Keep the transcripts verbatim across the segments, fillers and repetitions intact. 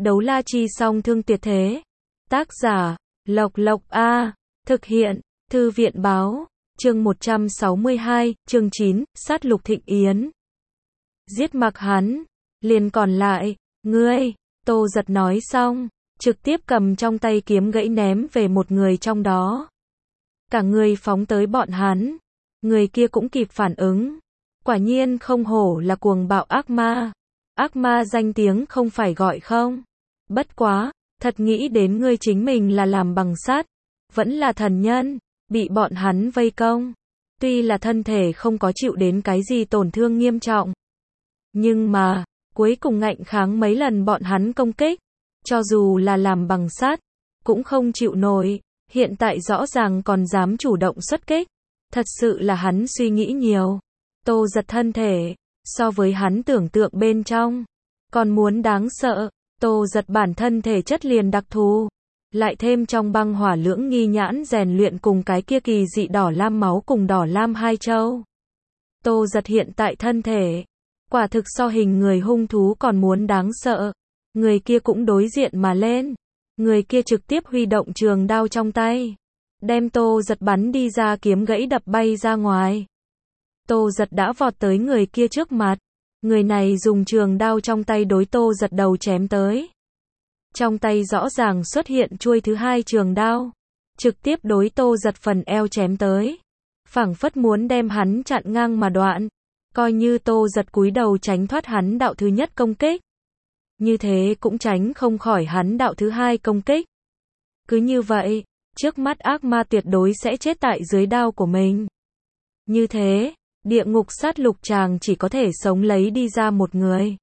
Đấu la chi song thương tuyệt thế. Tác giả, Lộc Lộc A. Thực hiện, Thư viện báo. Chương một trăm sáu mươi hai, chương chín, sát lục Thịnh Yến. Giết mặc hắn, liền còn lại, ngươi, Tô Giật nói xong, trực tiếp cầm trong tay kiếm gãy ném về một người trong đó. Cả người phóng tới bọn hắn, người kia cũng kịp phản ứng. Quả nhiên không hổ là cuồng bạo ác ma. Ác ma danh tiếng không phải gọi không. Bất quá, thật nghĩ đến ngươi chính mình là làm bằng sắt, vẫn là thần nhân, bị bọn hắn vây công. Tuy là thân thể không có chịu đến cái gì tổn thương nghiêm trọng, nhưng mà, cuối cùng ngạnh kháng mấy lần bọn hắn công kích. Cho dù là làm bằng sắt, cũng không chịu nổi. Hiện tại rõ ràng còn dám chủ động xuất kích. Thật sự là hắn suy nghĩ nhiều. Tô Giật thân thể, so với hắn tưởng tượng bên trong, còn muốn đáng sợ. Tô Giật bản thân thể chất liền đặc thù, lại thêm trong băng hỏa lưỡng nghi nhãn rèn luyện cùng cái kia kỳ dị đỏ lam máu cùng đỏ lam hai châu. Tô Giật hiện tại thân thể, quả thực so hình người hung thú còn muốn đáng sợ. Người kia cũng đối diện mà lên. Người kia trực tiếp huy động trường đao trong tay, đem Tô Giật bắn đi ra, kiếm gãy đập bay ra ngoài. Tô Giật đã vọt tới người kia trước mặt. Người này dùng trường đao trong tay đối Tô Giật đầu chém tới. Trong tay rõ ràng xuất hiện chuôi thứ hai trường đao, trực tiếp đối Tô Giật phần eo chém tới, phảng phất muốn đem hắn chặn ngang mà đoạn. Coi như Tô Giật cúi đầu tránh thoát hắn đạo thứ nhất công kích, như thế cũng tránh không khỏi hắn đạo thứ hai công kích. Cứ như vậy, trước mắt ác ma tuyệt đối sẽ chết tại dưới đao của mình. Như thế, địa ngục sát lục chàng chỉ có thể sống lấy đi ra một người.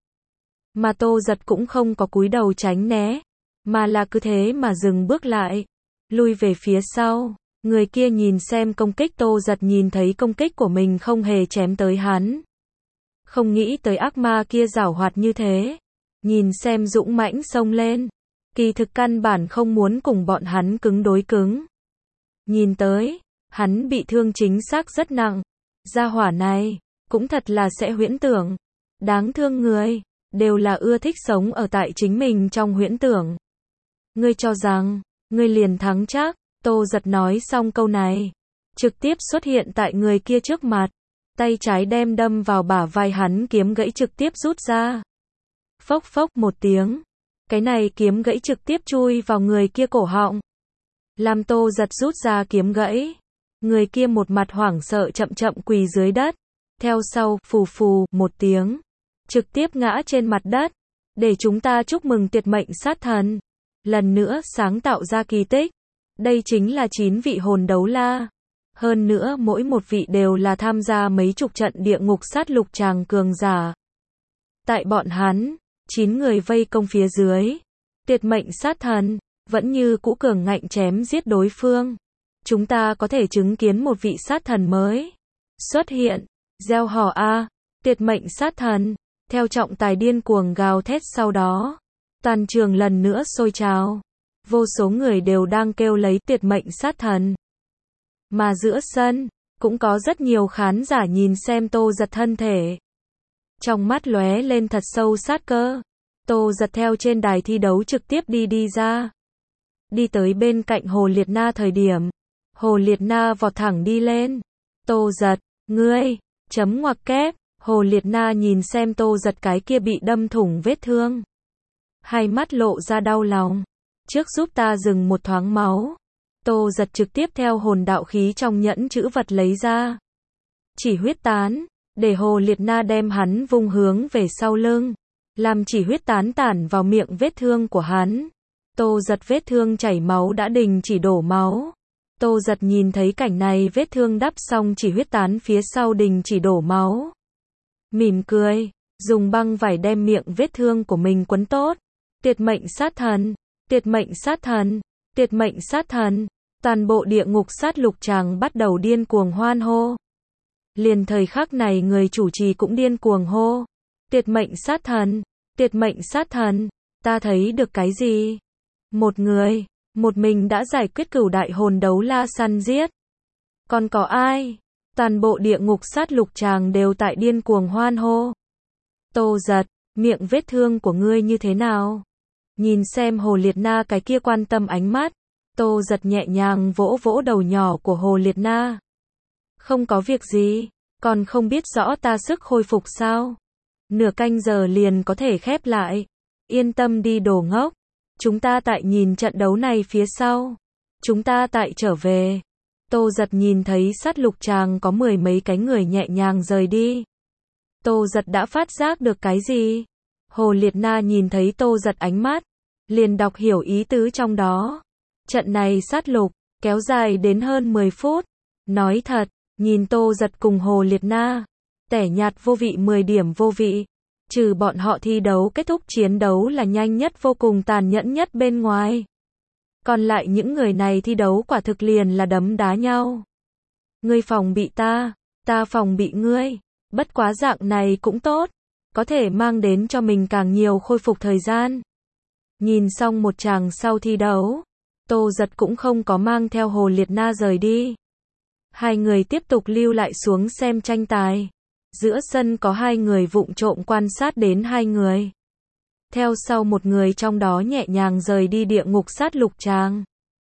Mà Tô Giật cũng không có cúi đầu tránh né, mà là cứ thế mà dừng bước lại, lui về phía sau. Người kia nhìn xem công kích Tô Giật, nhìn thấy công kích của mình không hề chém tới hắn. Không nghĩ tới ác ma kia giảo hoạt như thế. Nhìn xem dũng mãnh xông lên, kỳ thực căn bản không muốn cùng bọn hắn cứng đối cứng. Nhìn tới, hắn bị thương chính xác rất nặng. Gia hỏa này, cũng thật là sẽ huyễn tưởng. Đáng thương người, đều là ưa thích sống ở tại chính mình trong huyễn tưởng. Ngươi cho rằng, ngươi liền thắng chắc. Tô Giật nói xong câu này, trực tiếp xuất hiện tại người kia trước mặt. Tay trái đem đâm vào bả vai hắn, kiếm gãy trực tiếp rút ra. Phốc phốc một tiếng, cái này kiếm gãy trực tiếp chui vào người kia cổ họng, làm Tô Giật rút ra kiếm gãy. Người kia một mặt hoảng sợ chậm chậm quỳ dưới đất, theo sau, phù phù, một tiếng, trực tiếp ngã trên mặt đất. Để chúng ta chúc mừng tuyệt mệnh sát thần, lần nữa sáng tạo ra kỳ tích. Đây chính là chín vị hồn đấu la. Hơn nữa mỗi một vị đều là tham gia mấy chục trận địa ngục sát lục tràng cường giả. Tại bọn hắn, chín người vây công phía dưới, tuyệt mệnh sát thần vẫn như cũ cường ngạnh chém giết đối phương. Chúng ta có thể chứng kiến một vị sát thần mới xuất hiện. Gieo hò a, tuyệt mệnh sát thần, theo trọng tài điên cuồng gào thét. Sau đó, toàn trường lần nữa sôi trào. Vô số người đều đang kêu lấy tuyệt mệnh sát thần. Mà giữa sân, cũng có rất nhiều khán giả nhìn xem Tô Giật thân thể. Trong mắt lóe lên thật sâu sát cơ. Tô Giật theo trên đài thi đấu trực tiếp đi đi ra. Đi tới bên cạnh Hồ Liệt Na thời điểm, Hồ Liệt Na vọt thẳng đi lên. Tô Giật, ngươi, chấm ngoặc kép. Hồ Liệt Na nhìn xem Tô Giật cái kia bị đâm thủng vết thương, hai mắt lộ ra đau lòng. Trước giúp ta dừng một thoáng máu. Tô Giật trực tiếp theo hồn đạo khí trong nhẫn chữ vật lấy ra. Chỉ huyết tán, để Hồ Liệt Na đem hắn vung hướng về sau lưng, làm chỉ huyết tán tản vào miệng vết thương của hắn. Tô Giật vết thương chảy máu đã đình chỉ đổ máu. Tô Giật nhìn thấy cảnh này, vết thương đắp xong chỉ huyết tán phía sau đình chỉ đổ máu, mỉm cười, dùng băng vải đem miệng vết thương của mình quấn tốt. Tuyệt mệnh sát thần, tuyệt mệnh sát thần, tuyệt mệnh sát thần. Toàn bộ địa ngục sát lục tràng bắt đầu điên cuồng hoan hô. Liền thời khắc này người chủ trì cũng điên cuồng hô. Tuyệt mệnh sát thần, tuyệt mệnh sát thần, ta thấy được cái gì? Một người, một mình đã giải quyết cửu đại hồn đấu la săn giết. Còn có ai? Toàn bộ địa ngục sát lục tràng đều tại điên cuồng hoan hô. Tô Giật, miệng vết thương của ngươi như thế nào? Nhìn xem Hồ Liệt Na cái kia quan tâm ánh mắt, Tô Giật nhẹ nhàng vỗ vỗ đầu nhỏ của Hồ Liệt Na. Không có việc gì, còn không biết rõ ta sức hồi phục sao? Nửa canh giờ liền có thể khép lại. Yên tâm đi đồ ngốc. Chúng ta tại nhìn trận đấu này phía sau. Chúng ta tại trở về. Tô Giật nhìn thấy sát lục tràng có mười mấy cái người nhẹ nhàng rời đi. Tô Giật đã phát giác được cái gì? Hồ Liệt Na nhìn thấy Tô Giật ánh mắt, liền đọc hiểu ý tứ trong đó. Trận này sát lục, kéo dài đến hơn mười phút. Nói thật, nhìn Tô Giật cùng Hồ Liệt Na, tẻ nhạt vô vị mười điểm vô vị. Trừ bọn họ thi đấu kết thúc chiến đấu là nhanh nhất vô cùng tàn nhẫn nhất bên ngoài. Còn lại những người này thi đấu quả thực liền là đấm đá nhau. Ngươi phòng bị ta, ta phòng bị ngươi. Bất quá dạng này cũng tốt, có thể mang đến cho mình càng nhiều khôi phục thời gian. Nhìn xong một tràng sau thi đấu, Tô Giật cũng không có mang theo Hồ Liệt Na rời đi. Hai người tiếp tục lưu lại xuống xem tranh tài. Giữa sân có hai người vụng trộm quan sát đến hai người. Theo sau một người trong đó nhẹ nhàng rời đi địa ngục sát lục tràng.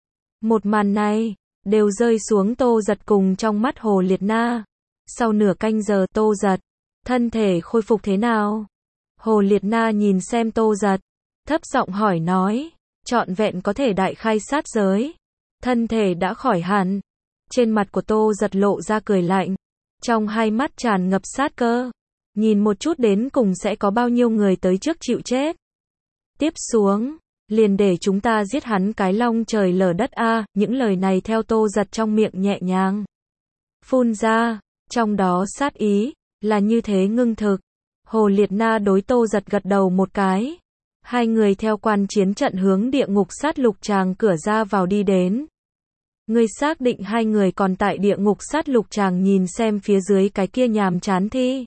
Một màn này, đều rơi xuống Tô Giật cùng trong mắt Hồ Liệt Na. Sau nửa canh giờ Tô Giật, thân thể khôi phục thế nào? Hồ Liệt Na nhìn xem Tô Giật, thấp giọng hỏi nói, trọn vẹn có thể đại khai sát giới. Thân thể đã khỏi hẳn. Trên mặt của Tô Giật lộ ra cười lạnh. Trong hai mắt tràn ngập sát cơ. Nhìn một chút đến cùng sẽ có bao nhiêu người tới trước chịu chết. Tiếp xuống, liền để chúng ta giết hắn cái long trời lở đất a. Những lời này theo Tô Giật trong miệng nhẹ nhàng phun ra, trong đó sát ý là như thế ngưng thực. Hồ Liệt Na đối Tô Giật gật đầu một cái. Hai người theo quan chiến trận hướng địa ngục sát lục tràng cửa ra vào đi đến. Ngươi xác định hai người còn tại địa ngục sát lục tràng nhìn xem phía dưới cái kia nhàm chán thi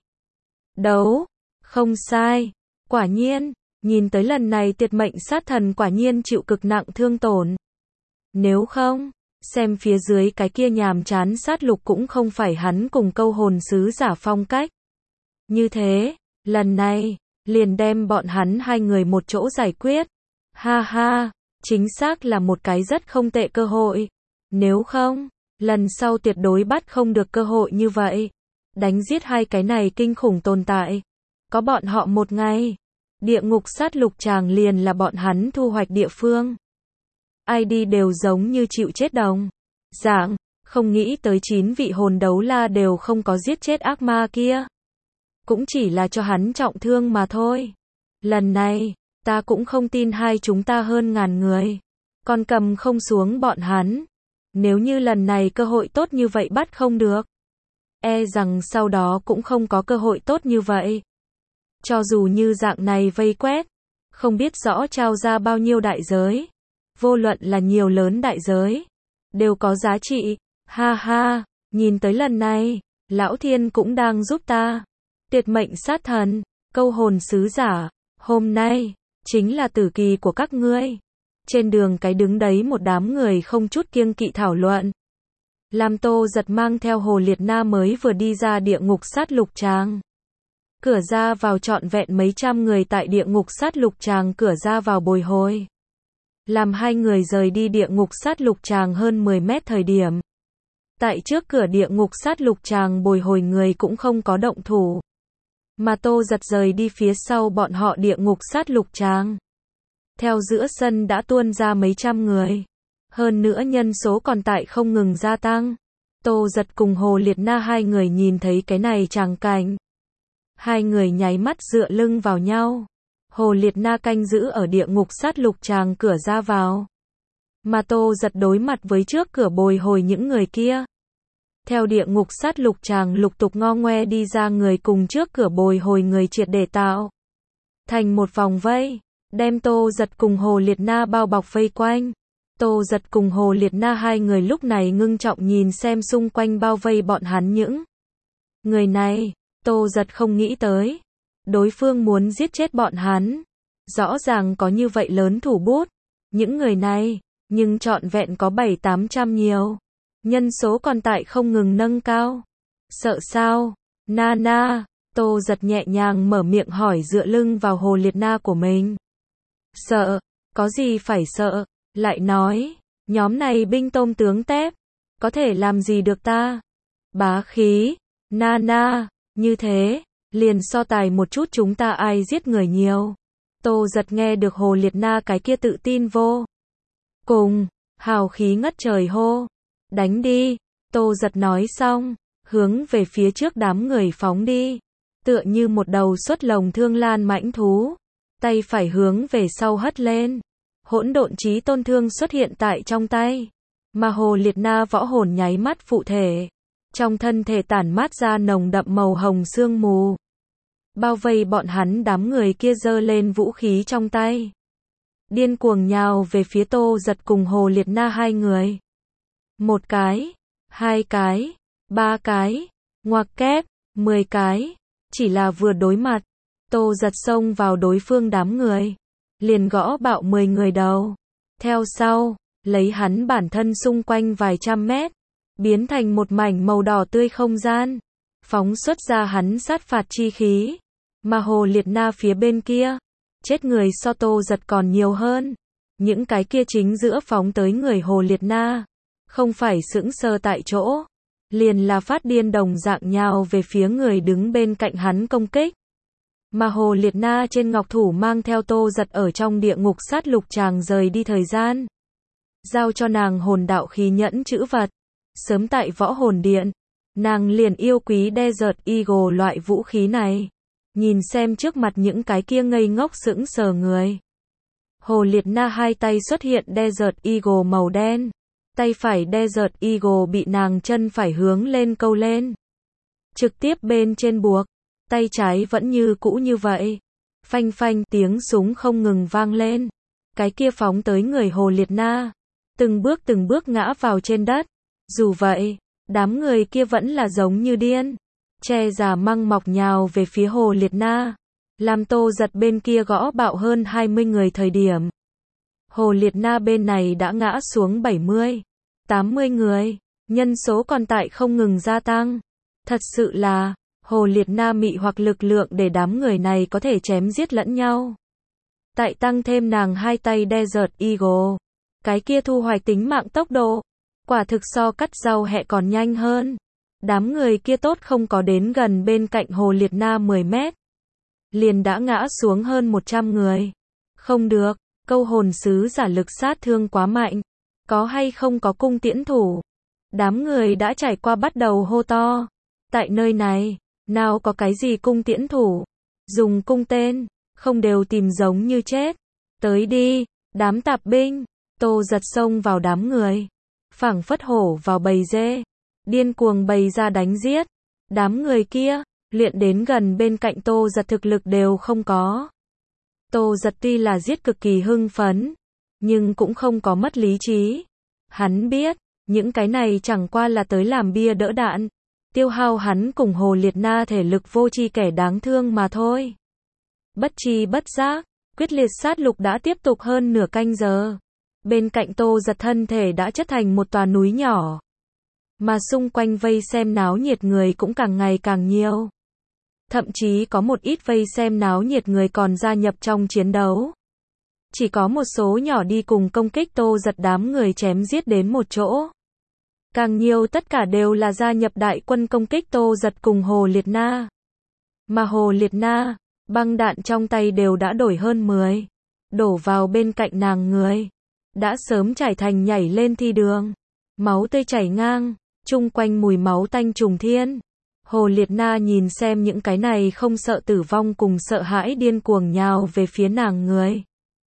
đấu. Không sai. Quả nhiên, nhìn tới lần này tuyệt mệnh sát thần quả nhiên chịu cực nặng thương tổn. Nếu không, xem phía dưới cái kia nhàm chán sát lục cũng không phải hắn cùng câu hồn sứ giả phong cách. Như thế, lần này, liền đem bọn hắn hai người một chỗ giải quyết. Ha ha, chính xác là một cái rất không tệ cơ hội. Nếu không, lần sau tuyệt đối bắt không được cơ hội như vậy. Đánh giết hai cái này kinh khủng tồn tại. Có bọn họ một ngày, địa ngục sát lục tràng liền là bọn hắn thu hoạch địa phương. Ai đi đều giống như chịu chết đồng dạng, không nghĩ tới chín vị hồn đấu la đều không có giết chết ác ma kia. Cũng chỉ là cho hắn trọng thương mà thôi. Lần này, ta cũng không tin hai chúng ta hơn ngàn người, còn cầm không xuống bọn hắn. Nếu như lần này cơ hội tốt như vậy bắt không được, e rằng sau đó cũng không có cơ hội tốt như vậy. Cho dù như dạng này vây quét, không biết rõ trao ra bao nhiêu đại giới. Vô luận là nhiều lớn đại giới, đều có giá trị. Ha ha, nhìn tới lần này, Lão Thiên cũng đang giúp ta. Tuyệt mệnh sát thần, câu hồn sứ giả, hôm nay, chính là tử kỳ của các ngươi. Trên đường cái đứng đấy một đám người không chút kiêng kỵ thảo luận. Làm Tô Giật mang theo Hồ Liệt Na mới vừa đi ra địa ngục sát lục tràng. Cửa ra vào trọn vẹn mấy trăm người tại địa ngục sát lục tràng cửa ra vào bồi hồi. Làm hai người rời đi địa ngục sát lục tràng hơn mười mét thời điểm. Tại trước cửa địa ngục sát lục tràng bồi hồi người cũng không có động thủ. Mà Tô Giật rời đi phía sau bọn họ địa ngục sát lục tràng. Theo giữa sân đã tuôn ra mấy trăm người. Hơn nữa nhân số còn tại không ngừng gia tăng. Tô Giật cùng Hồ Liệt Na hai người nhìn thấy cái này tràng cảnh. Hai người nháy mắt dựa lưng vào nhau. Hồ Liệt Na canh giữ ở địa ngục sát lục tràng cửa ra vào. Mà Tô Giật đối mặt với trước cửa bồi hồi những người kia. Theo địa ngục sát lục tràng lục tục ngo ngoe đi ra người cùng trước cửa bồi hồi người triệt để tạo thành một vòng vây, đem Tô Giật cùng Hồ Liệt Na bao bọc vây quanh. Tô Giật cùng Hồ Liệt Na hai người lúc này ngưng trọng nhìn xem xung quanh bao vây bọn hắn những người này. Tô Giật không nghĩ tới, đối phương muốn giết chết bọn hắn. Rõ ràng có như vậy lớn thủ bút, những người này, nhưng trọn vẹn có bảy tám trăm nhiều. Nhân số còn tại không ngừng nâng cao. Sợ sao? Na na, Tô Giật nhẹ nhàng mở miệng hỏi dựa lưng vào Hồ Liệt Na của mình. Sợ, có gì phải sợ, lại nói, nhóm này binh tôm tướng tép, có thể làm gì được ta? Bá khí, na na, như thế, liền so tài một chút chúng ta ai giết người nhiều. Tô Giật nghe được Hồ Liệt Na cái kia tự tin vô cùng, hào khí ngất trời hô, đánh đi. Tô Giật nói xong, hướng về phía trước đám người phóng đi, tựa như một đầu xuất lồng thương lan mãnh thú, tay phải hướng về sau hất lên, hỗn độn chí tôn thương xuất hiện tại trong tay, mà Hồ Liệt Na võ hồn nháy mắt phụ thể, trong thân thể tản mát ra nồng đậm màu hồng sương mù, bao vây bọn hắn. Đám người kia giơ lên vũ khí trong tay, điên cuồng nhào về phía Tô Giật cùng Hồ Liệt Na hai người. Một cái, hai cái, ba cái, ngoặc kép, mười cái, chỉ là vừa đối mặt, Tô Giật xông vào đối phương đám người, liền gõ bạo mười người đầu. Theo sau, lấy hắn bản thân xung quanh vài trăm mét, biến thành một mảnh màu đỏ tươi không gian, phóng xuất ra hắn sát phạt chi khí. Mà Hồ Liệt Na phía bên kia, chết người so Tô Giật còn nhiều hơn. Những cái kia chính giữa phóng tới người Hồ Liệt Na, không phải sững sờ tại chỗ, liền là phát điên đồng dạng nhào về phía người đứng bên cạnh hắn công kích. Mà Hồ Liệt Na trên ngọc thủ mang theo Tô Giật ở trong địa ngục sát lục tràng rời đi thời gian, giao cho nàng hồn đạo khí nhẫn chữ vật. Sớm tại võ hồn điện, nàng liền yêu quý Desert Eagle loại vũ khí này. Nhìn xem trước mặt những cái kia ngây ngốc sững sờ người, Hồ Liệt Na hai tay xuất hiện Desert Eagle màu đen, tay phải Desert Eagle bị nàng chân phải hướng lên câu lên, trực tiếp bên trên buộc, tay trái vẫn như cũ như vậy. Phanh phanh tiếng súng không ngừng vang lên, cái kia phóng tới người Hồ Liệt Na, từng bước từng bước ngã vào trên đất. Dù vậy, đám người kia vẫn là giống như điên, che giả măng mọc nhào về phía Hồ Liệt Na, làm Tô Giật bên kia gõ bạo hơn hai mươi người thời điểm. Hồ Liệt Na bên này đã ngã xuống bảy mươi, tám mươi người, nhân số còn tại không ngừng gia tăng. Thật sự là, Hồ Liệt Na mị hoặc lực lượng để đám người này có thể chém giết lẫn nhau. Tại tăng thêm nàng hai tay Desert Eagle, cái kia thu hoạch tính mạng tốc độ, quả thực so cắt rau hẹ còn nhanh hơn. Đám người kia tốt không có đến gần bên cạnh Hồ Liệt Na mười mét, liền đã ngã xuống hơn một trăm người. Không được, câu hồn sứ giả lực sát thương quá mạnh, có hay không có cung tiễn thủ? Đám người đã trải qua bắt đầu hô to. Tại nơi này, nào có cái gì cung tiễn thủ? Dùng cung tên, không đều tìm giống như chết. Tới đi, đám tạp binh. Tô Giật xông vào đám người, phảng phất hổ vào bầy dê, điên cuồng bày ra đánh giết. Đám người kia, luyện đến gần bên cạnh Tô Giật thực lực đều không có. Tô Giật tuy là giết cực kỳ hưng phấn, nhưng cũng không có mất lý trí. Hắn biết, những cái này chẳng qua là tới làm bia đỡ đạn, tiêu hao hắn cùng Hồ Liệt Na thể lực vô tri kẻ đáng thương mà thôi. Bất tri bất giác, quyết liệt sát lục đã tiếp tục hơn nửa canh giờ. Bên cạnh Tô Giật thân thể đã chất thành một tòa núi nhỏ, mà xung quanh vây xem náo nhiệt người cũng càng ngày càng nhiều. Thậm chí có một ít vây xem náo nhiệt người còn gia nhập trong chiến đấu. Chỉ có một số nhỏ đi cùng công kích Tô Giật, đám người chém giết đến một chỗ. Càng nhiều tất cả đều là gia nhập đại quân công kích Tô Giật cùng Hồ Liệt Na. Mà Hồ Liệt Na, băng đạn trong tay đều đã đổi hơn mười, đổ vào bên cạnh nàng người, đã sớm trải thành nhảy lên thi đường. Máu tươi chảy ngang, chung quanh mùi máu tanh trùng thiên. Hồ Liệt Na nhìn xem những cái này không sợ tử vong cùng sợ hãi điên cuồng nhào về phía nàng người.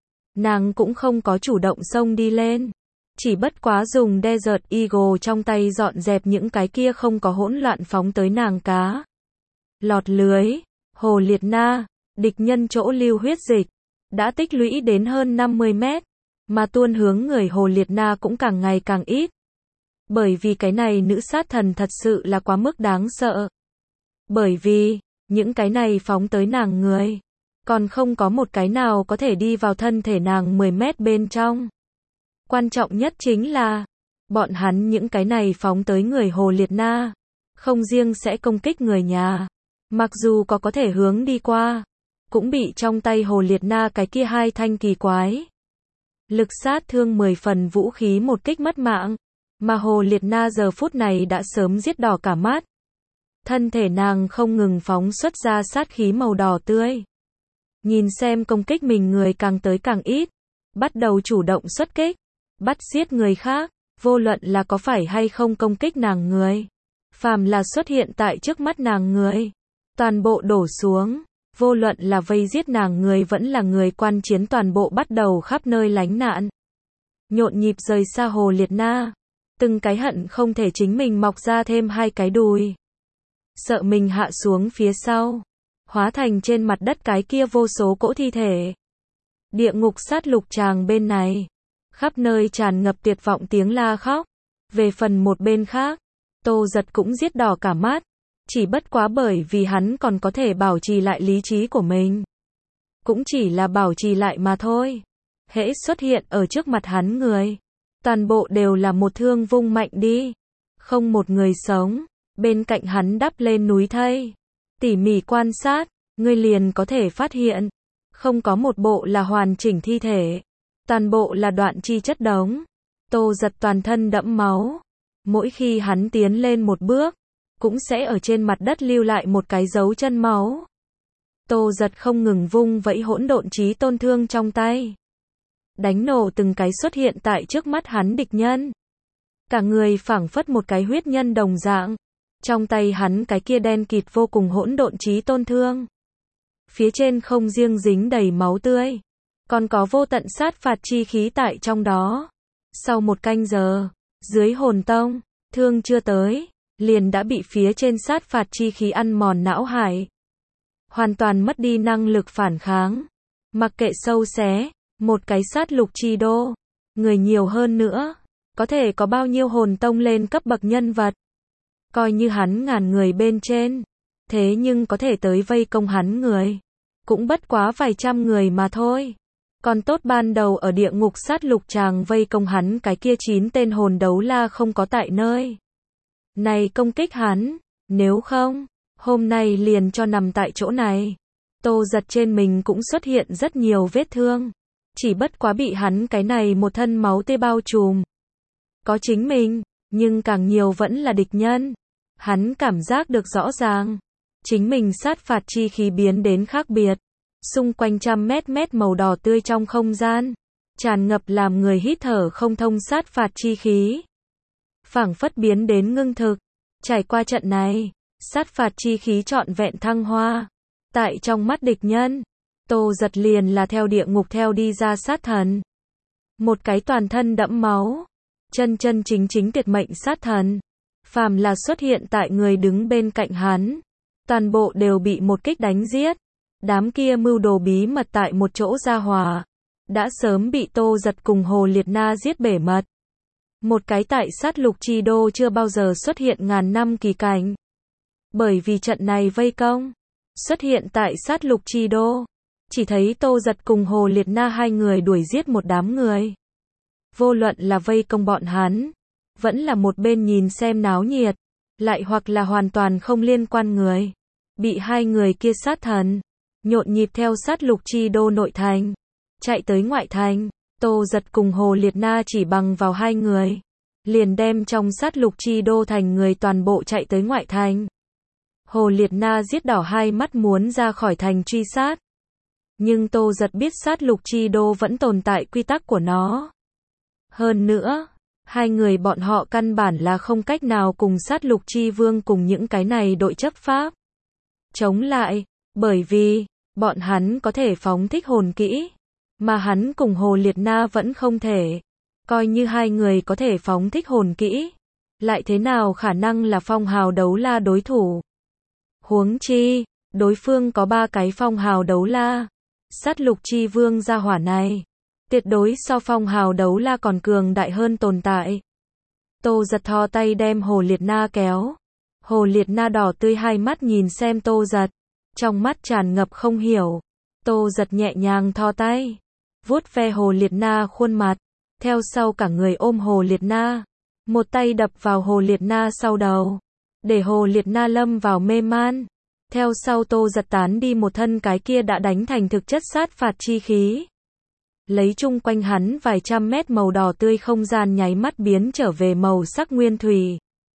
Nàng cũng không có chủ động xông đi lên, chỉ bất quá dùng Desert Eagle trong tay dọn dẹp những cái kia không có hỗn loạn phóng tới nàng cá. Lọt lưới, Hồ Liệt Na, địch nhân chỗ lưu huyết dịch, đã tích lũy đến hơn năm mươi mét, mà tuôn hướng người Hồ Liệt Na cũng càng ngày càng ít. Bởi vì cái này nữ sát thần thật sự là quá mức đáng sợ. Bởi vì, những cái này phóng tới nàng người, còn không có một cái nào có thể đi vào thân thể nàng mười mét bên trong. Quan trọng nhất chính là, bọn hắn những cái này phóng tới người Hồ Liệt Na, không riêng sẽ công kích người nhà, mặc dù có có thể hướng đi qua, cũng bị trong tay Hồ Liệt Na cái kia hai thanh kỳ quái lực sát thương mười phần vũ khí một kích mất mạng, mà Hồ Liệt Na giờ phút này đã sớm giết đỏ cả mắt. Thân thể nàng không ngừng phóng xuất ra sát khí màu đỏ tươi. Nhìn xem công kích mình người càng tới càng ít, bắt đầu chủ động xuất kích, bắt giết người khác, vô luận là có phải hay không công kích nàng người. Phàm là xuất hiện tại trước mắt nàng người, toàn bộ đổ xuống, vô luận là vây giết nàng người vẫn là người quan chiến toàn bộ bắt đầu khắp nơi lánh nạn. Nhộn nhịp rời xa Hồ Liệt Na, từng cái hận không thể chính mình mọc ra thêm hai cái đùi. Sợ mình hạ xuống phía sau, hóa thành trên mặt đất cái kia vô số cỗ thi thể. Địa ngục sát lục tràng bên này, khắp nơi tràn ngập tuyệt vọng tiếng la khóc. Về phần một bên khác, Tô Giật cũng giết đỏ cả mắt, chỉ bất quá bởi vì hắn còn có thể bảo trì lại lý trí của mình. Cũng chỉ là bảo trì lại mà thôi. Hễ xuất hiện ở trước mặt hắn người, toàn bộ đều là một thương vung mạnh đi, không một người sống. Bên cạnh hắn đắp lên núi thây, tỉ mỉ quan sát, ngươi liền có thể phát hiện, không có một bộ là hoàn chỉnh thi thể, toàn bộ là đoạn chi chất đống. Tô Giật toàn thân đẫm máu, mỗi khi hắn tiến lên một bước, cũng sẽ ở trên mặt đất lưu lại một cái dấu chân máu. Tô Giật không ngừng vung vẫy hỗn độn chí tôn thương trong tay, đánh nổ từng cái xuất hiện tại trước mắt hắn địch nhân. Cả người phảng phất một cái huyết nhân đồng dạng. Trong tay hắn cái kia đen kịt vô cùng hỗn độn chí tôn thương, phía trên không riêng dính đầy máu tươi, còn có vô tận sát phạt chi khí tại trong đó. Sau một canh giờ, dưới hồn tông, thương chưa tới, liền đã bị phía trên sát phạt chi khí ăn mòn não hải, hoàn toàn mất đi năng lực phản kháng. Mặc kệ sâu xé, một cái sát lục chi đô, người nhiều hơn nữa, có thể có bao nhiêu hồn tông lên cấp bậc nhân vật. Coi như hắn ngàn người bên trên, thế nhưng có thể tới vây công hắn người, cũng bất quá vài trăm người mà thôi. Còn tốt ban đầu ở địa ngục sát lục tràng vây công hắn cái kia chín tên hồn đấu la không có tại nơi này công kích hắn, nếu không, hôm nay liền cho nằm tại chỗ này. Tô Giật trên mình cũng xuất hiện rất nhiều vết thương, chỉ bất quá bị hắn cái này một thân máu tê bao trùm. Có chính mình, nhưng càng nhiều vẫn là địch nhân. Hắn cảm giác được rõ ràng, chính mình sát phạt chi khí biến đến khác biệt. Xung quanh trăm mét mét màu đỏ tươi trong không gian, tràn ngập làm người hít thở không thông sát phạt chi khí. Phảng phất biến đến ngưng thực. Trải qua trận này, sát phạt chi khí trọn vẹn thăng hoa. Tại trong mắt địch nhân, Tô Giật liền là theo địa ngục theo đi ra sát thần. Một cái toàn thân đẫm máu, chân chân chính chính tuyệt mệnh sát thần. Phàm là xuất hiện tại người đứng bên cạnh hắn, toàn bộ đều bị một kích đánh giết. Đám kia mưu đồ bí mật tại một chỗ ra hỏa, đã sớm bị Tô Giật cùng Hồ Liệt Na giết bể mật. Một cái tại sát lục chi đô chưa bao giờ xuất hiện ngàn năm kỳ cảnh. Bởi vì trận này vây công, xuất hiện tại sát lục chi đô, chỉ thấy Tô Giật cùng Hồ Liệt Na hai người đuổi giết một đám người. Vô luận là vây công bọn hắn, vẫn là một bên nhìn xem náo nhiệt, lại hoặc là hoàn toàn không liên quan người, bị hai người kia sát thần, nhộn nhịp theo sát lục chi đô nội thành, chạy tới ngoại thành. Tô Giật cùng Hồ Liệt Na chỉ bằng vào hai người, liền đem trong sát lục chi đô thành người toàn bộ chạy tới ngoại thành. Hồ Liệt Na giết đỏ hai mắt muốn ra khỏi thành truy sát. Nhưng Tô Giật biết sát lục chi đô vẫn tồn tại quy tắc của nó. Hơn nữa, hai người bọn họ căn bản là không cách nào cùng sát lục chi vương cùng những cái này đội chấp pháp chống lại, bởi vì bọn hắn có thể phóng thích hồn kỹ, mà hắn cùng Hồ Liệt Na vẫn không thể. Coi như hai người có thể phóng thích hồn kỹ, lại thế nào khả năng là phong hào đấu la đối thủ. Huống chi, đối phương có ba cái phong hào đấu la. Sát lục chi vương gia hỏa này, tuyệt đối so phong hào đấu la còn cường đại hơn tồn tại. Tô Giật thò tay đem Hồ Liệt Na kéo. Hồ Liệt Na đỏ tươi hai mắt nhìn xem Tô Giật, trong mắt tràn ngập không hiểu. Tô Giật nhẹ nhàng thò tay, vuốt ve Hồ Liệt Na khuôn mặt, theo sau cả người ôm Hồ Liệt Na, một tay đập vào Hồ Liệt Na sau đầu, để Hồ Liệt Na lâm vào mê man. Theo sau Tô Giật tán đi một thân cái kia đã đánh thành thực chất sát phạt chi khí. lấy chung quanh hắn vài trăm mét màu đỏ tươi không gian nháy mắt biến trở về màu sắc nguyên thủy.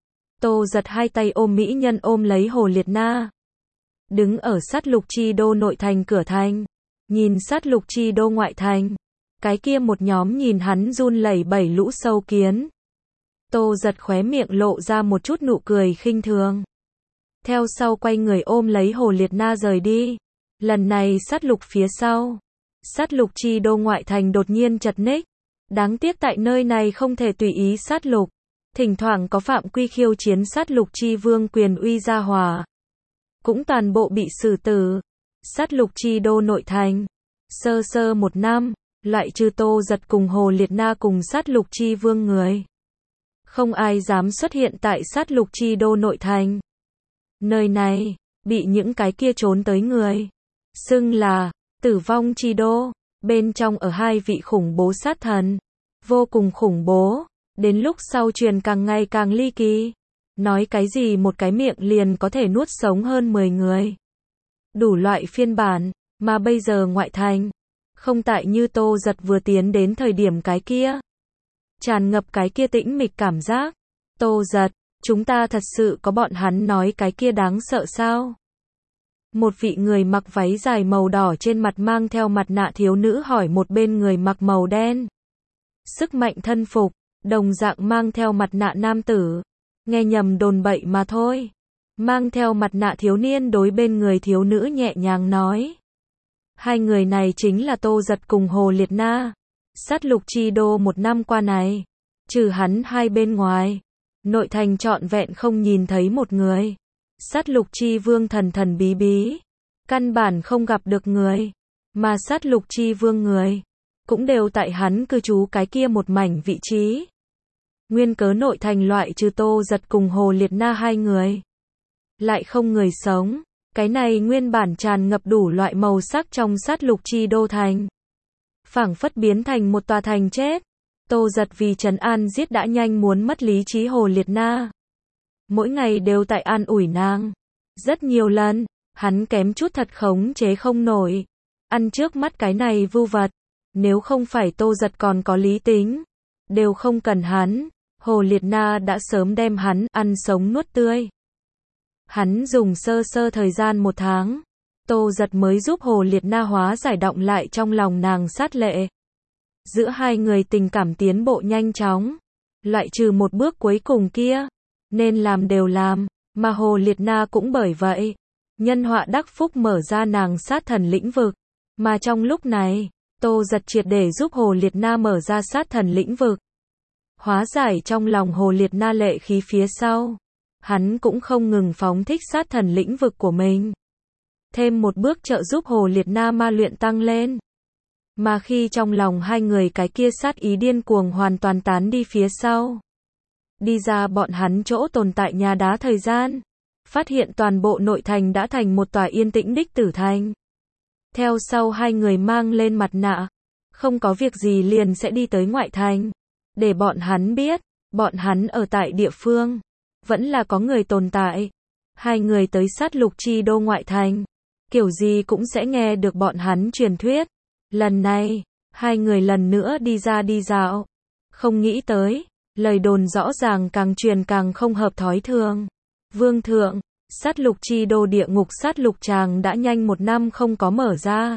Tô Giật hai tay ôm mỹ nhân ôm lấy Hồ Liệt Na. Đứng ở sát lục chi đô nội thành cửa thành. Nhìn sát lục chi đô ngoại thành. Cái kia một nhóm nhìn hắn run lẩy bẩy lũ sâu kiến. Tô Giật khóe miệng lộ ra một chút nụ cười khinh thường. Theo sau quay người ôm lấy Hồ Liệt Na rời đi. Lần này sát lục phía sau. Sát lục chi đô ngoại thành đột nhiên chật ních. Đáng tiếc tại nơi này không thể tùy ý sát lục. Thỉnh thoảng có phạm quy khiêu chiến sát lục chi vương quyền uy gia hòa. Cũng toàn bộ bị xử tử. Sát lục chi đô nội thành. Sơ sơ một năm, loại trừ Tô Giật cùng Hồ Liệt Na cùng sát lục chi vương người. Không ai dám xuất hiện tại sát lục chi đô nội thành. Nơi này, bị những cái kia trốn tới người. Xưng là, tử vong chi đô. Bên trong ở hai vị khủng bố sát thần. Vô cùng khủng bố. Đến lúc sau truyền càng ngày càng ly kỳ. Nói cái gì một cái miệng liền có thể nuốt sống hơn mười người. Đủ loại phiên bản, mà bây giờ ngoại thành. Không tại như Tô Giật vừa tiến đến thời điểm cái kia. Tràn ngập cái kia tĩnh mịch cảm giác. Tô Giật, chúng ta thật sự có bọn hắn nói cái kia đáng sợ sao? Một vị người mặc váy dài màu đỏ trên mặt mang theo mặt nạ thiếu nữ hỏi một bên người mặc màu đen. Sức mạnh thân phục, đồng dạng mang theo mặt nạ nam tử. Nghe nhầm đồn bậy mà thôi. Mang theo mặt nạ thiếu niên đối bên người thiếu nữ nhẹ nhàng nói. Hai người này chính là Tô Giật cùng Hồ Liệt Na. Sát lục chi đô một năm qua này. Trừ hắn hai bên ngoài. Nội thành trọn vẹn không nhìn thấy một người. Sát lục chi vương thần thần bí bí. Căn bản không gặp được người. Mà sát lục chi vương người. Cũng đều tại hắn cư trú cái kia một mảnh vị trí. Nguyên cớ nội thành loại trừ Tô Giật cùng Hồ Liệt Na hai người. Lại không người sống. Cái này nguyên bản tràn ngập đủ loại màu sắc trong sát lục chi đô thành. Phảng phất biến thành một tòa thành chết. Tô Giật vì trấn an giết đã nhanh muốn mất lý trí Hồ Liệt Na. Mỗi ngày đều tại an ủi nàng. Rất nhiều lần, hắn kém chút thật khống chế không nổi. Ăn trước mắt cái này vưu vật. Nếu không phải Tô Giật còn có lý tính. Đều không cần hắn. Hồ Liệt Na đã sớm đem hắn ăn sống nuốt tươi. Hắn dùng sơ sơ thời gian một tháng. Tô Giật mới giúp Hồ Liệt Na hóa giải động lại trong lòng nàng sát lệ. Giữa hai người tình cảm tiến bộ nhanh chóng. Loại trừ một bước cuối cùng kia. Nên làm đều làm. Mà Hồ Liệt Na cũng bởi vậy. Nhân họa đắc phúc mở ra nàng sát thần lĩnh vực. Mà trong lúc này, Tô Giật triệt để giúp Hồ Liệt Na mở ra sát thần lĩnh vực. Hóa giải trong lòng Hồ Liệt Na lệ khí phía sau. Hắn cũng không ngừng phóng thích sát thần lĩnh vực của mình. Thêm một bước trợ giúp Hồ Liệt Na ma luyện tăng lên. Mà khi trong lòng hai người cái kia sát ý điên cuồng hoàn toàn tán đi phía sau. Đi ra bọn hắn chỗ tồn tại nhà đá thời gian. Phát hiện toàn bộ nội thành đã thành một tòa yên tĩnh đích tử thành. Theo sau hai người mang lên mặt nạ. Không có việc gì liền sẽ đi tới ngoại thành. Để bọn hắn biết, bọn hắn ở tại địa phương. Vẫn là có người tồn tại. Hai người tới sát lục chi đô ngoại thành. Kiểu gì cũng sẽ nghe được bọn hắn truyền thuyết. Lần này, hai người lần nữa đi ra đi dạo. Không nghĩ tới, lời đồn rõ ràng càng truyền càng không hợp thói thường. Vương thượng, sát lục chi đô địa ngục sát lục tràng đã nhanh một năm không có mở ra.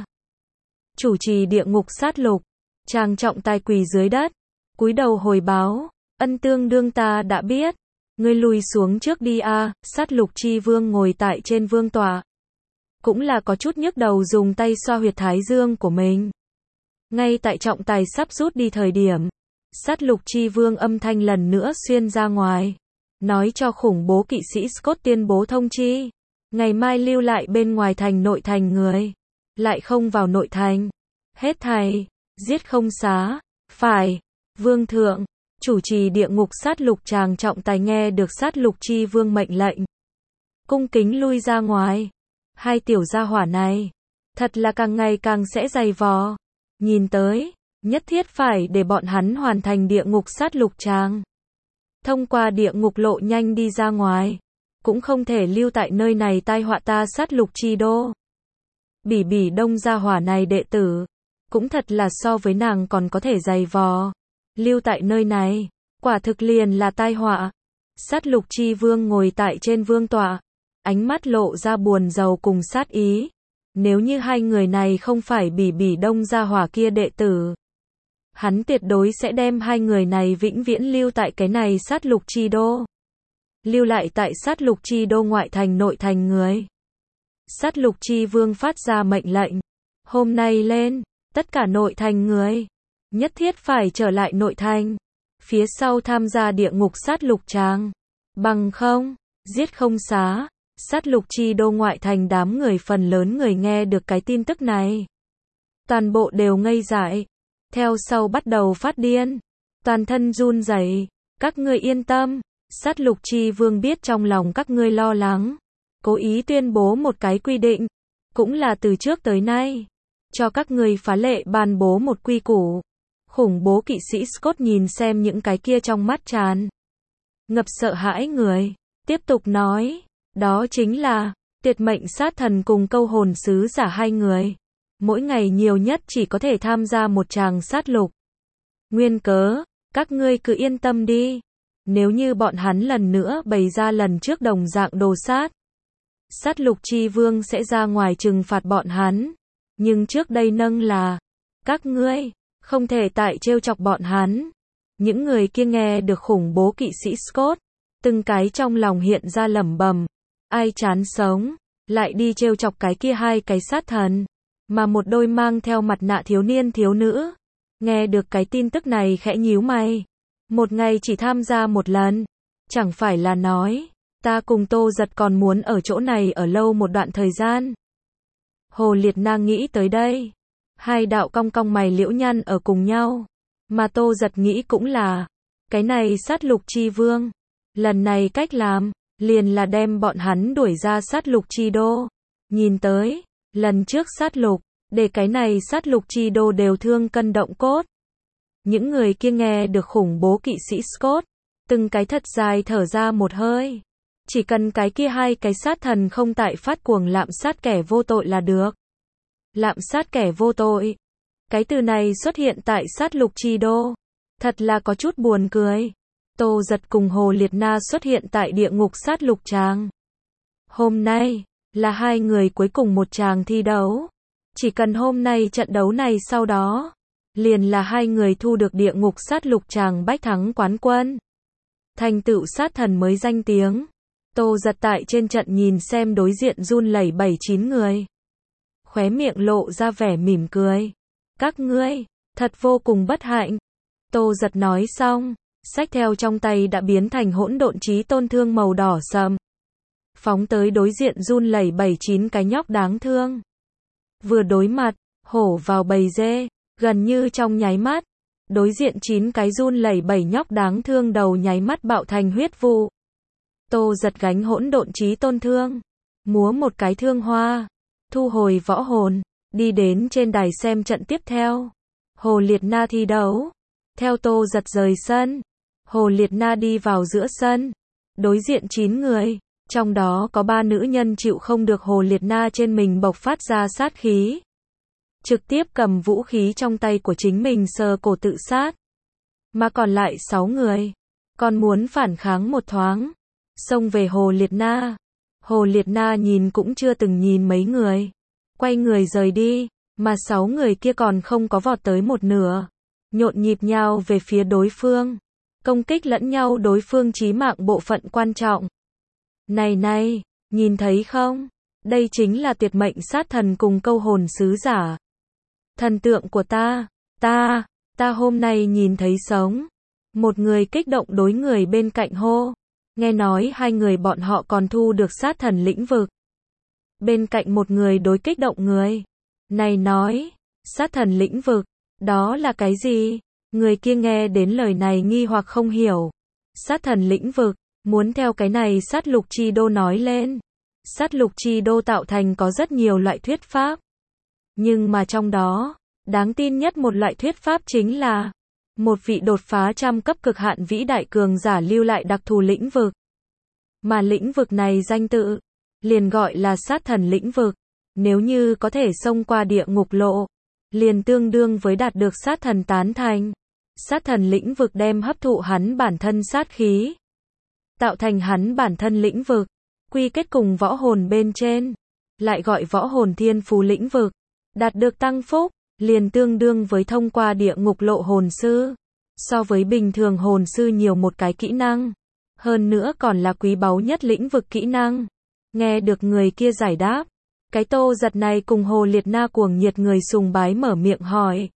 Chủ trì địa ngục sát lục, tràng trọng tài quỳ dưới đất. Cúi đầu hồi báo, ân tương đương ta đã biết. Ngươi lùi xuống trước đi a. À, sát lục chi vương ngồi tại trên vương tọa. Cũng là có chút nhức đầu dùng tay xoa huyệt thái dương của mình. Ngay tại trọng tài sắp rút đi thời điểm. Sát lục chi vương âm thanh lần nữa xuyên ra ngoài. Nói cho khủng bố kỵ sĩ Scott tuyên bố thông chi. Ngày mai lưu lại bên ngoài thành nội thành người. Lại không vào nội thành. Hết thảy. Giết không xá. Phải. Vương thượng. Chủ trì địa ngục sát lục tràng trọng tài nghe được sát lục chi vương mệnh lệnh. Cung kính lui ra ngoài. Hai tiểu gia hỏa này. Thật là càng ngày càng sẽ dày vò. Nhìn tới. Nhất thiết phải để bọn hắn hoàn thành địa ngục sát lục tràng. Thông qua địa ngục lộ nhanh đi ra ngoài. Cũng không thể lưu tại nơi này tai họa ta sát lục chi đô. Bỉ bỉ đông gia hỏa này đệ tử. cũng thật là so với nàng còn có thể giày vò. Lưu tại nơi này, quả thực liền là tai họa. Sát lục chi vương ngồi tại trên vương tọa, ánh mắt lộ ra buồn rầu cùng sát ý. Nếu như hai người này không phải Bỉ Bỉ Đông Gia Hỏa kia đệ tử, hắn tuyệt đối sẽ đem hai người này vĩnh viễn lưu tại cái này sát lục chi đô. Lưu lại tại sát lục chi đô ngoại thành nội thành người. Sát lục chi vương phát ra mệnh lệnh. Hôm nay lên, tất cả nội thành người, nhất thiết phải trở lại nội thành. Phía sau tham gia địa ngục sát lục tràng. Bằng không, giết không xá. Sát lục chi đô ngoại thành đám người phần lớn người nghe được cái tin tức này. Toàn bộ đều ngây dại. Theo sau bắt đầu phát điên. Toàn thân run rẩy. Các ngươi yên tâm. Sát lục chi vương biết trong lòng các ngươi lo lắng. Cố ý tuyên bố một cái quy định. Cũng là từ trước tới nay. Cho các ngươi phá lệ ban bố một quy củ. Khủng bố kỵ sĩ Scott nhìn xem những cái kia trong mắt tràn ngập sợ hãi người. Tiếp tục nói. Đó chính là, tuyệt mệnh sát thần cùng câu hồn sứ giả hai người. Mỗi ngày nhiều nhất chỉ có thể tham gia một tràng sát lục. Nguyên cớ, các ngươi cứ yên tâm đi. Nếu như bọn hắn lần nữa bày ra lần trước đồng dạng đồ sát, sát lục chi vương sẽ ra ngoài trừng phạt bọn hắn. Nhưng trước đây nâng là, các ngươi, không thể tại trêu chọc bọn hắn. Những người kia nghe được khủng bố kỵ sĩ Scott, từng cái trong lòng hiện ra lẩm bẩm. Ai chán sống, lại đi trêu chọc cái kia hai cái sát thần, mà một đôi mang theo mặt nạ thiếu niên thiếu nữ. Nghe được cái tin tức này khẽ nhíu mày. Một ngày chỉ tham gia một lần, chẳng phải là nói, ta cùng Tô Giật còn muốn ở chỗ này ở lâu một đoạn thời gian. Hồ Liệt Na nghĩ tới đây, hai đạo cong cong mày liễu nhăn ở cùng nhau, mà Tô Giật nghĩ cũng là, cái này sát lục chi vương, lần này cách làm, liền là đem bọn hắn đuổi ra sát lục chi đô. Nhìn tới, lần trước sát lục, để cái này sát lục chi đô đều thương cân động cốt. Những người kia nghe được khủng bố kỵ sĩ Scott, từng cái thật dài thở ra một hơi. Chỉ cần cái kia hai cái sát thần không tại phát cuồng lạm sát kẻ vô tội là được. Lạm sát kẻ vô tội. Cái từ này xuất hiện tại sát lục chi đô. Thật là có chút buồn cười. Tô Giật cùng Hồ Liệt Na xuất hiện tại địa ngục sát lục tràng. Hôm nay, là hai người cuối cùng một tràng thi đấu. Chỉ cần hôm nay trận đấu này sau đó, liền là hai người thu được địa ngục sát lục tràng bách thắng quán quân. Thành tựu sát thần mới danh tiếng. Tô Giật tại trên trận nhìn xem đối diện run lẩy bẩy chín người. Khóe miệng lộ ra vẻ mỉm cười. Các ngươi, thật vô cùng bất hạnh. Tô Giật nói xong, xách theo trong tay đã biến thành hỗn độn chí tôn thương màu đỏ sậm. Phóng tới đối diện run lẩy bẩy chín cái nhóc đáng thương. Vừa đối mặt, hổ vào bầy dê, gần như trong nháy mắt. Đối diện chín cái run lẩy bẩy nhóc đáng thương đầu nháy mắt bạo thành huyết vụ. Tô Giật gánh hỗn độn chí tôn thương, múa một cái thương hoa, thu hồi võ hồn, đi đến trên đài xem trận tiếp theo. Hồ Liệt Na thi đấu. Theo Tô Giật rời sân, Hồ Liệt Na đi vào giữa sân. Đối diện chín người, trong đó có ba nữ nhân chịu không được Hồ Liệt Na trên mình bộc phát ra sát khí. Trực tiếp cầm vũ khí trong tay của chính mình sờ cổ tự sát. Mà còn lại sáu người, còn muốn phản kháng một thoáng. Xông về Hồ Liệt Na. Hồ Liệt Na nhìn cũng chưa từng nhìn mấy người. Quay người rời đi, mà sáu người kia còn không có vọt tới một nửa. Nhộn nhịp nhau về phía đối phương. Công kích lẫn nhau đối phương chí mạng bộ phận quan trọng. Này này, nhìn thấy không? Đây chính là tuyệt mệnh sát thần cùng câu hồn sứ giả. Thần tượng của ta, ta, ta hôm nay nhìn thấy sống. Một người kích động đối người bên cạnh hô. Nghe nói hai người bọn họ còn thu được sát thần lĩnh vực. Bên cạnh một người đối kích động người. Này nói, sát thần lĩnh vực, đó là cái gì? Người kia nghe đến lời này nghi hoặc không hiểu. Sát thần lĩnh vực, muốn theo cái này sát lục chi đô nói lên. Sát lục chi đô tạo thành có rất nhiều loại thuyết pháp. Nhưng mà trong đó, đáng tin nhất một loại thuyết pháp chính là một vị đột phá trăm cấp cực hạn vĩ đại cường giả lưu lại đặc thù lĩnh vực. Mà lĩnh vực này danh tự, liền gọi là sát thần lĩnh vực. Nếu như có thể xông qua địa ngục lộ, liền tương đương với đạt được sát thần tán thành. Sát thần lĩnh vực đem hấp thụ hắn bản thân sát khí, tạo thành hắn bản thân lĩnh vực, quy kết cùng võ hồn bên trên, lại gọi võ hồn thiên phú lĩnh vực, đạt được tăng phúc, liền tương đương với thông qua địa ngục lộ hồn sư, so với bình thường hồn sư nhiều một cái kỹ năng, hơn nữa còn là quý báu nhất lĩnh vực kỹ năng. Nghe được người kia giải đáp, cái Tô Giật này cùng Hồ Liệt Na cuồng nhiệt người sùng bái mở miệng hỏi.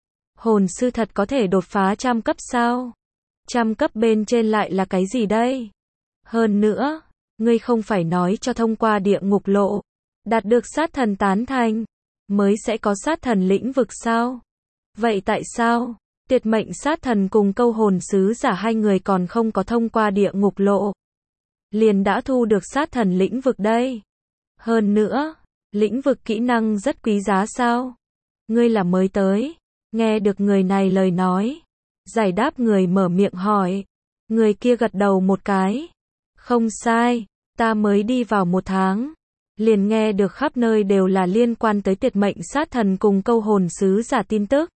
Hồn sư thật có thể đột phá trăm cấp sao? Trăm cấp bên trên lại là cái gì đây? Hơn nữa, ngươi không phải nói cho thông qua địa ngục lộ, đạt được sát thần tán thành, mới sẽ có sát thần lĩnh vực sao? Vậy tại sao, tuyệt mệnh sát thần cùng câu hồn sứ giả hai người còn không có thông qua địa ngục lộ, liền đã thu được sát thần lĩnh vực đây? Hơn nữa, lĩnh vực kỹ năng rất quý giá sao? Ngươi là mới tới. Nghe được người này lời nói, giải đáp người mở miệng hỏi. Người kia gật đầu một cái. Không sai, ta mới đi vào một tháng, liền nghe được khắp nơi đều là liên quan tới tuyệt mệnh sát thần cùng câu hồn sứ giả tin tức.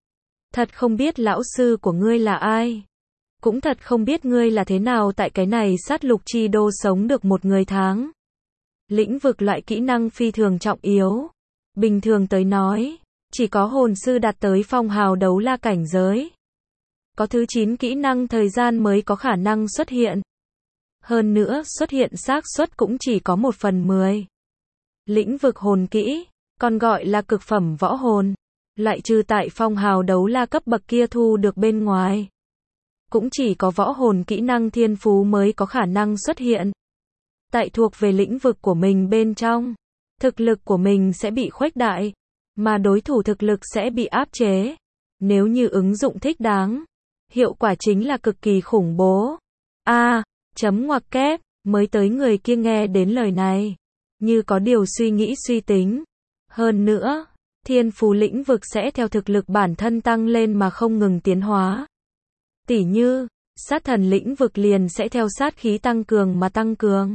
Thật không biết lão sư của ngươi là ai. Cũng thật không biết ngươi là thế nào tại cái này sát lục chi đô sống được một người tháng. Lĩnh vực loại kỹ năng phi thường trọng yếu. Bình thường tới nói, chỉ có hồn sư đạt tới phong hào đấu la cảnh giới, có thứ chín kỹ năng thời gian mới có khả năng xuất hiện. Hơn nữa xuất hiện xác suất cũng chỉ có một phần mười. Lĩnh vực hồn kỹ, còn gọi là cực phẩm võ hồn, lại trừ tại phong hào đấu la cấp bậc kia thu được bên ngoài, cũng chỉ có võ hồn kỹ năng thiên phú mới có khả năng xuất hiện. Tại thuộc về lĩnh vực của mình bên trong, thực lực của mình sẽ bị khuếch đại, mà đối thủ thực lực sẽ bị áp chế. Nếu như ứng dụng thích đáng, hiệu quả chính là cực kỳ khủng bố. A, à, chấm ngoặc kép, mới tới người kia nghe đến lời này, như có điều suy nghĩ suy tính. Hơn nữa, thiên phú lĩnh vực sẽ theo thực lực bản thân tăng lên mà không ngừng tiến hóa. Tỉ như, sát thần lĩnh vực liền sẽ theo sát khí tăng cường mà tăng cường.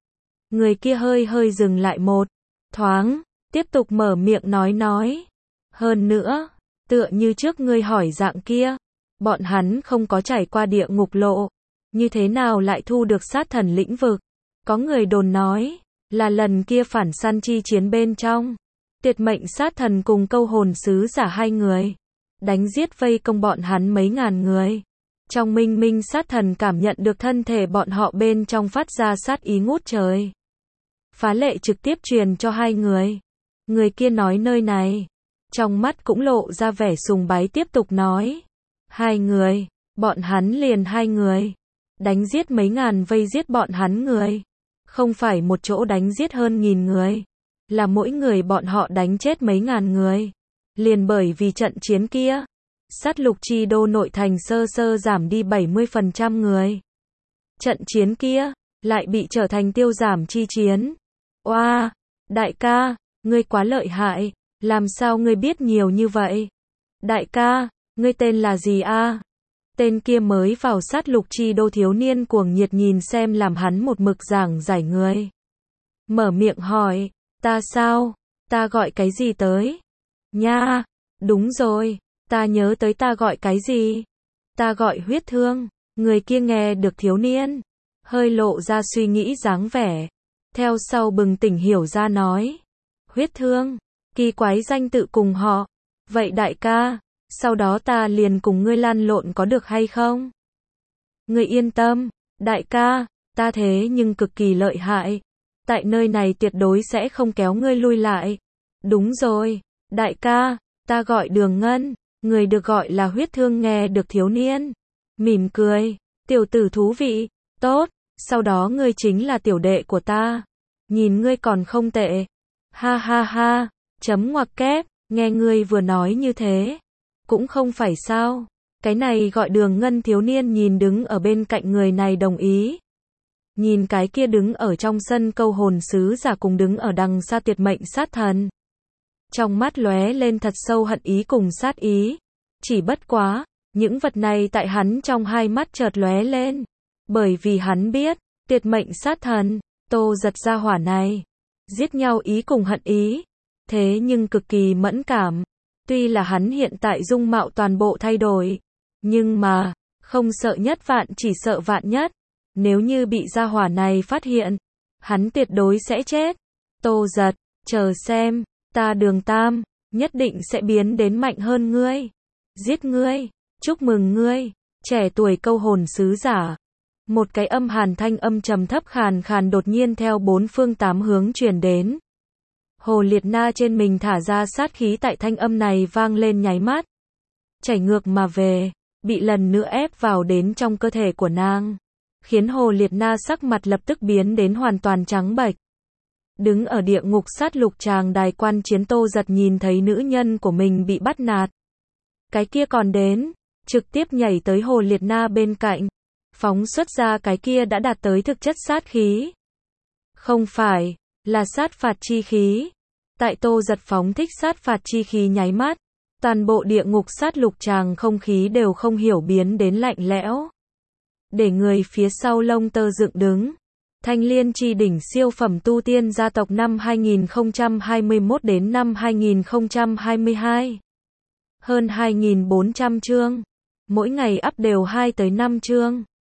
Người kia hơi hơi dừng lại một thoáng, tiếp tục mở miệng nói nói. Hơn nữa, tựa như trước ngươi hỏi dạng kia, bọn hắn không có trải qua địa ngục lộ, như thế nào lại thu được sát thần lĩnh vực? Có người đồn nói, là lần kia phản săn chi chiến bên trong, tuyệt mệnh sát thần cùng câu hồn sứ giả hai người, đánh giết vây công bọn hắn mấy ngàn người. Trong minh minh sát thần cảm nhận được thân thể bọn họ bên trong phát ra sát ý ngút trời. Phá lệ trực tiếp truyền cho hai người. Người kia nói nơi này, trong mắt cũng lộ ra vẻ sùng bái tiếp tục nói. Hai người, bọn hắn liền hai người, đánh giết mấy ngàn vây giết bọn hắn người. Không phải một chỗ đánh giết hơn nghìn người, là mỗi người bọn họ đánh chết mấy ngàn người. Liền bởi vì trận chiến kia, sát lục chi đô nội thành sơ sơ giảm đi bảy mươi phần trăm người. Trận chiến kia, lại bị trở thành tiêu giảm chi chiến. Oa, đại ca, ngươi quá lợi hại, làm sao ngươi biết nhiều như vậy? Đại ca, ngươi tên là gì a? Tên kia mới vào sát lục chi đô thiếu niên cuồng nhiệt nhìn xem làm hắn một mực giảng giải người. Mở miệng hỏi, ta sao? Ta gọi cái gì tới? Nha, đúng rồi, ta nhớ tới ta gọi cái gì? Ta gọi huyết thương. Người kia nghe được thiếu niên, hơi lộ ra suy nghĩ dáng vẻ. Theo sau bừng tỉnh hiểu ra nói. Huyết thương, kỳ quái danh tự cùng họ. Vậy đại ca, sau đó ta liền cùng ngươi lăn lộn có được hay không? Ngươi yên tâm, đại ca, ta thế nhưng cực kỳ lợi hại. Tại nơi này tuyệt đối sẽ không kéo ngươi lui lại. Đúng rồi, đại ca, ta gọi Đường Ngân, người được gọi là huyết thương nghe được thiếu niên. Mỉm cười, tiểu tử thú vị, tốt, sau đó ngươi chính là tiểu đệ của ta. Nhìn ngươi còn không tệ. Ha ha ha, chấm ngoặc kép, nghe ngươi vừa nói như thế. Cũng không phải sao. Cái này gọi Đường Ngân thiếu niên nhìn đứng ở bên cạnh người này đồng ý. Nhìn cái kia đứng ở trong sân câu hồn sứ giả cùng đứng ở đằng xa tuyệt mệnh sát thần. Trong mắt lóe lên thật sâu hận ý cùng sát ý. Chỉ bất quá, những vật này tại hắn trong hai mắt chợt lóe lên. Bởi vì hắn biết, tuyệt mệnh sát thần, Tô Giật gia hỏa này, giết nhau ý cùng hận ý. Thế nhưng cực kỳ mẫn cảm. Tuy là hắn hiện tại dung mạo toàn bộ thay đổi, nhưng mà, không sợ nhất vạn chỉ sợ vạn nhất. Nếu như bị gia hỏa này phát hiện, hắn tuyệt đối sẽ chết. Tô Giật, chờ xem, ta Đường Tam, nhất định sẽ biến đến mạnh hơn ngươi. Giết ngươi, chúc mừng ngươi, trẻ tuổi câu hồn sứ giả. Một cái âm hàn thanh âm trầm thấp khàn khàn đột nhiên theo bốn phương tám hướng truyền đến. Hồ Liệt Na trên mình thả ra sát khí tại thanh âm này vang lên nháy mắt. Chảy ngược mà về, bị lần nữa ép vào đến trong cơ thể của nàng. Khiến Hồ Liệt Na sắc mặt lập tức biến đến hoàn toàn trắng bệch. Đứng ở địa ngục sát lục tràng đài quan chiến Tô Giật nhìn thấy nữ nhân của mình bị bắt nạt. Cái kia còn đến, trực tiếp nhảy tới Hồ Liệt Na bên cạnh. Phóng xuất ra cái kia đã đạt tới thực chất sát khí. Không phải, là sát phạt chi khí. Tại Tô Giật phóng thích sát phạt chi khí nháy mắt, toàn bộ địa ngục sát lục tràng không khí đều không hiểu biến đến lạnh lẽo. Để người phía sau lông tơ dựng đứng. Thanh Liên chi đỉnh siêu phẩm tu tiên gia tộc năm hai nghìn không trăm hai mươi mốt đến năm hai nghìn không trăm hai mươi hai. Hơn hai nghìn bốn trăm chương. Mỗi ngày up đều hai tới năm chương.